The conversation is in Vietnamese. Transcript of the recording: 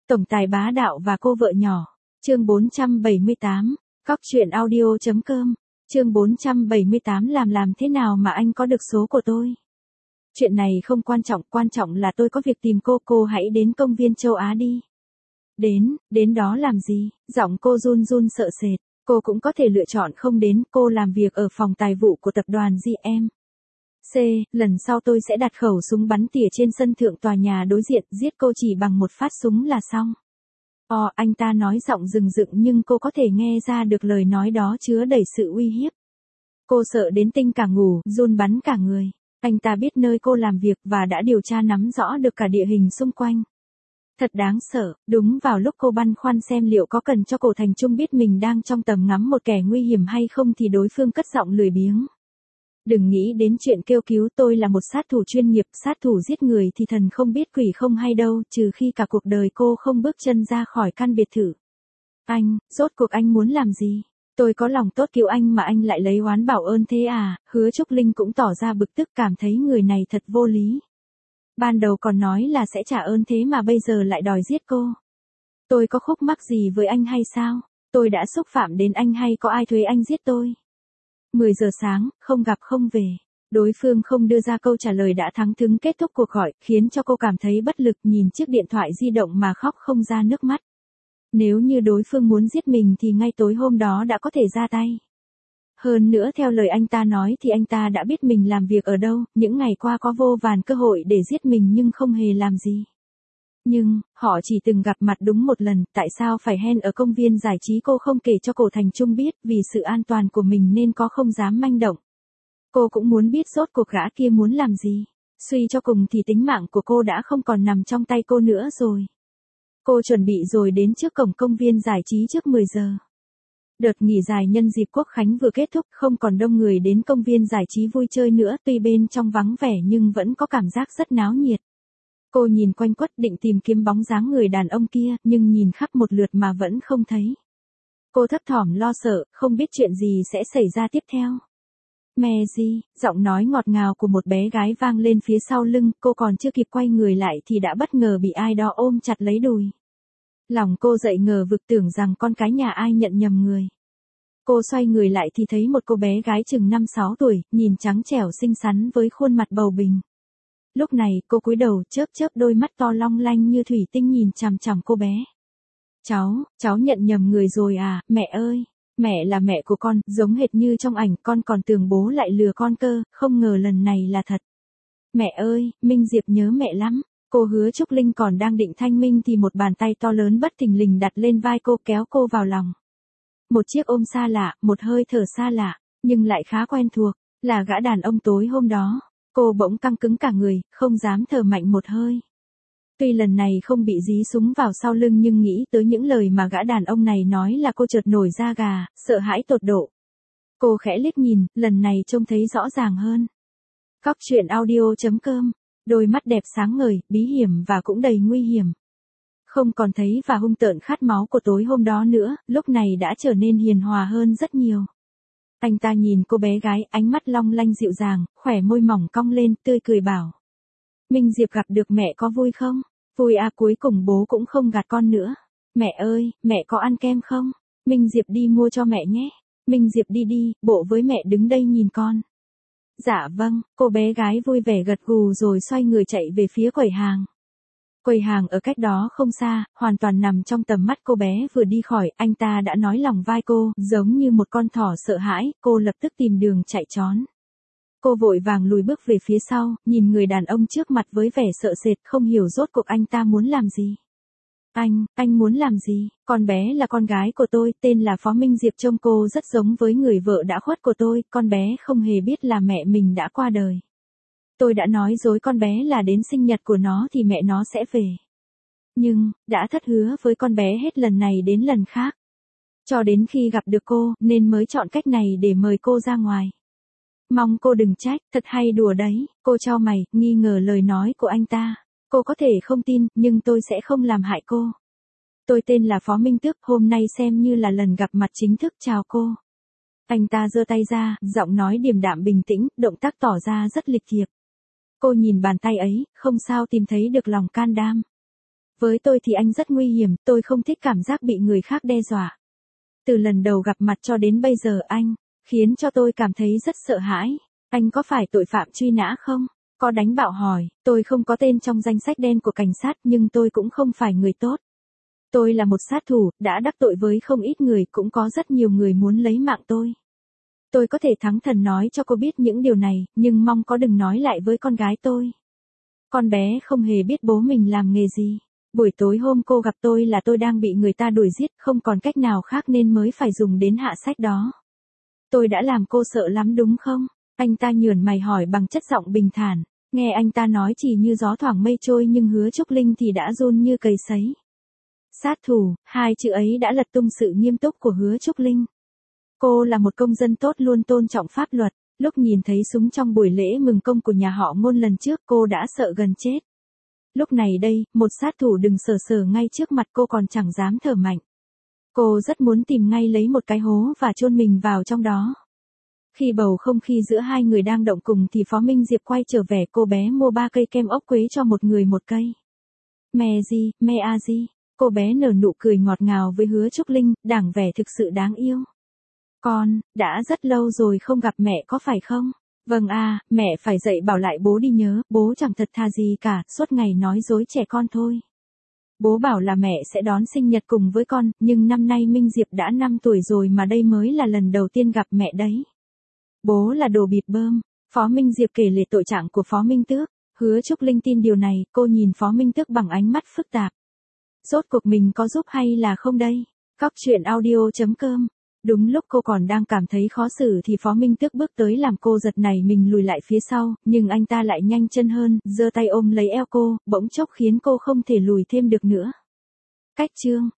Tổng tài bá đạo và cô vợ nhỏ. Chương 478. Cóc truyện audio.com. Chương 478 làm thế nào mà anh có được số của tôi? Chuyện này không quan trọng là tôi có việc tìm cô hãy đến công viên châu Á đi. Đến đó làm gì? Giọng cô run run sợ sệt, cô cũng có thể lựa chọn không đến, cô làm việc ở phòng tài vụ của tập đoàn GM. Lần sau tôi sẽ đặt khẩu súng bắn tỉa trên sân thượng tòa nhà đối diện, giết cô chỉ bằng một phát súng là xong. Anh ta nói giọng rừng rựng nhưng cô có thể nghe ra được lời nói đó chứa đầy sự uy hiếp. Cô sợ đến tinh cả ngủ, run bắn cả người. Anh ta biết nơi cô làm việc và đã điều tra nắm rõ được cả địa hình xung quanh. Thật đáng sợ, đúng vào lúc cô băn khoăn xem liệu có cần cho Cổ Thành Trung biết mình đang trong tầm ngắm một kẻ nguy hiểm hay không thì đối phương cất giọng lười biếng. Đừng nghĩ đến chuyện kêu cứu, tôi là một sát thủ chuyên nghiệp, sát thủ giết người thì thần không biết quỷ không hay đâu, trừ khi cả cuộc đời cô không bước chân ra khỏi căn biệt thự. Anh, rốt cuộc anh muốn làm gì? Tôi có lòng tốt cứu anh mà anh lại lấy oán bảo ơn thế à? Hứa Trúc Linh cũng tỏ ra bực tức, cảm thấy người này thật vô lý. Ban đầu còn nói là sẽ trả ơn thế mà bây giờ lại đòi giết cô. Tôi có khúc mắc gì với anh hay sao? Tôi đã xúc phạm đến anh hay có ai thuê anh giết tôi? 10 giờ sáng, không gặp không về. Đối phương không đưa ra câu trả lời đã thắng thứng kết thúc cuộc gọi, khiến cho cô cảm thấy bất lực, nhìn chiếc điện thoại di động mà khóc không ra nước mắt. Nếu như đối phương muốn giết mình thì ngay tối hôm đó đã có thể ra tay. Hơn nữa theo lời anh ta nói thì anh ta đã biết mình làm việc ở đâu, những ngày qua có vô vàn cơ hội để giết mình nhưng không hề làm gì. Nhưng, họ chỉ từng gặp mặt đúng một lần, tại sao phải hẹn ở công viên giải trí? Cô không kể cho Cổ Thành Trung biết, vì sự an toàn của mình nên có không dám manh động. Cô cũng muốn biết rốt cuộc gã kia muốn làm gì. Suy cho cùng thì tính mạng của cô đã không còn nằm trong tay cô nữa rồi. Cô chuẩn bị rồi đến trước cổng công viên giải trí trước 10 giờ. Đợt nghỉ dài nhân dịp Quốc Khánh vừa kết thúc, không còn đông người đến công viên giải trí vui chơi nữa, tuy bên trong vắng vẻ nhưng vẫn có cảm giác rất náo nhiệt. Cô nhìn quanh quất định tìm kiếm bóng dáng người đàn ông kia, nhưng nhìn khắp một lượt mà vẫn không thấy. Cô thấp thỏm lo sợ, không biết chuyện gì sẽ xảy ra tiếp theo. Mary, giọng nói ngọt ngào của một bé gái vang lên phía sau lưng, cô còn chưa kịp quay người lại thì đã bất ngờ bị ai đó ôm chặt lấy đùi. Lòng cô dậy ngờ vực, tưởng rằng con cái nhà ai nhận nhầm người. Cô xoay người lại thì thấy một cô bé gái chừng 5-6 tuổi, nhìn trắng trẻo xinh xắn với khuôn mặt bầu bình. Lúc này, cô cúi đầu chớp đôi mắt to long lanh như thủy tinh nhìn chằm chằm cô bé. Cháu nhận nhầm người rồi à, mẹ ơi, mẹ là mẹ của con, giống hệt như trong ảnh, con còn tưởng bố lại lừa con cơ, không ngờ lần này là thật. Mẹ ơi, Minh Diệp nhớ mẹ lắm. Cô Hứa Trúc Linh còn đang định thanh minh thì một bàn tay to lớn bất thình lình đặt lên vai cô, kéo cô vào lòng. Một chiếc ôm xa lạ, một hơi thở xa lạ, nhưng lại khá quen thuộc, là gã đàn ông tối hôm đó. Cô bỗng căng cứng cả người, không dám thở mạnh một hơi. Tuy lần này không bị dí súng vào sau lưng nhưng nghĩ tới những lời mà gã đàn ông này nói là cô chợt nổi da gà, sợ hãi tột độ. Cô khẽ liếc nhìn, lần này trông thấy rõ ràng hơn. Cóc truyện audio.com. Đôi mắt đẹp sáng ngời, bí hiểm và cũng đầy nguy hiểm. Không còn thấy và hung tợn khát máu của tối hôm đó nữa, lúc này đã trở nên hiền hòa hơn rất nhiều. Anh ta nhìn cô bé gái, ánh mắt long lanh dịu dàng, khỏe môi mỏng cong lên, tươi cười bảo. Minh Diệp gặp được mẹ có vui không? Vui à, cuối cùng bố cũng không gạt con nữa. Mẹ ơi, mẹ có ăn kem không? Minh Diệp đi mua cho mẹ nhé. Minh Diệp đi, bộ với mẹ đứng đây nhìn con. Dạ vâng, cô bé gái vui vẻ gật gù rồi xoay người chạy về phía quầy hàng. Quầy hàng ở cách đó không xa, hoàn toàn nằm trong tầm mắt cô bé. Vừa đi khỏi, anh ta đã nói lòng vai cô, giống như một con thỏ sợ hãi, cô lập tức tìm đường chạy trốn. Cô vội vàng lùi bước về phía sau, nhìn người đàn ông trước mặt với vẻ sợ sệt, không hiểu rốt cuộc anh ta muốn làm gì. Anh muốn làm gì? Con bé là con gái của tôi, tên là Phó Minh Diệp, trông cô rất giống với người vợ đã khuất của tôi, con bé không hề biết là mẹ mình đã qua đời. Tôi đã nói dối con bé là đến sinh nhật của nó thì mẹ nó sẽ về. Nhưng, đã thất hứa với con bé hết lần này đến lần khác. Cho đến khi gặp được cô, nên mới chọn cách này để mời cô ra ngoài. Mong cô đừng trách, thật hay đùa đấy, cô chau mày, nghi ngờ lời nói của anh ta. Cô có thể không tin, nhưng tôi sẽ không làm hại cô. Tôi tên là Phó Minh Tước, hôm nay xem như là lần gặp mặt chính thức, chào cô. Anh ta giơ tay ra, giọng nói điềm đạm bình tĩnh, động tác tỏ ra rất lịch thiệp. Cô nhìn bàn tay ấy, không sao tìm thấy được lòng can đảm. Với tôi thì anh rất nguy hiểm, tôi không thích cảm giác bị người khác đe dọa. Từ lần đầu gặp mặt cho đến bây giờ anh, khiến cho tôi cảm thấy rất sợ hãi. Anh có phải tội phạm truy nã không? Có đánh bạo hỏi, tôi không có tên trong danh sách đen của cảnh sát nhưng tôi cũng không phải người tốt. Tôi là một sát thủ, đã đắc tội với không ít người, cũng có rất nhiều người muốn lấy mạng tôi. Tôi có thể thắng thần nói cho cô biết những điều này, nhưng mong có đừng nói lại với con gái tôi. Con bé không hề biết bố mình làm nghề gì. Buổi tối hôm cô gặp tôi là tôi đang bị người ta đuổi giết, không còn cách nào khác nên mới phải dùng đến hạ sách đó. Tôi đã làm cô sợ lắm đúng không? Anh ta nhởn mày hỏi bằng chất giọng bình thản. Nghe anh ta nói chỉ như gió thoảng mây trôi nhưng Hứa Trúc Linh thì đã run như cầy sấy. Sát thủ, hai chữ ấy đã lật tung sự nghiêm túc của Hứa Trúc Linh. Cô là một công dân tốt luôn tôn trọng pháp luật. Lúc nhìn thấy súng trong buổi lễ mừng công của nhà họ Ngôn lần trước cô đã sợ gần chết. Lúc này đây, một sát thủ đừng sờ sờ ngay trước mặt cô còn chẳng dám thở mạnh. Cô rất muốn tìm ngay lấy một cái hố và chôn mình vào trong đó. Khi bầu không khí giữa hai người đang động cùng thì Phó Minh Diệp quay trở về, cô bé mua 3 cây kem ốc quế cho một người một cây. Mẹ gì, mẹ à gì? Cô bé nở nụ cười ngọt ngào với Hứa Trúc Linh, đảng vẻ thực sự đáng yêu. Con, đã rất lâu rồi không gặp mẹ có phải không? Vâng à, mẹ phải dạy bảo lại bố đi nhớ, bố chẳng thật thà gì cả, suốt ngày nói dối trẻ con thôi. Bố bảo là mẹ sẽ đón sinh nhật cùng với con, nhưng năm nay Minh Diệp đã 5 tuổi rồi mà đây mới là lần đầu tiên gặp mẹ đấy. Bố là đồ bịp bơm. Phó Minh Diệp kể lể tội trạng của Phó Minh Tước. Hứa Trúc Linh tin điều này, cô nhìn Phó Minh Tước bằng ánh mắt phức tạp. Rốt cuộc mình có giúp hay là không đây? Cóc truyện audio.com. Đúng lúc cô còn đang cảm thấy khó xử thì Phó Minh Tước bước tới làm cô giật nảy mình lùi lại phía sau, nhưng anh ta lại nhanh chân hơn, giơ tay ôm lấy eo cô, bỗng chốc khiến cô không thể lùi thêm được nữa. Cách chương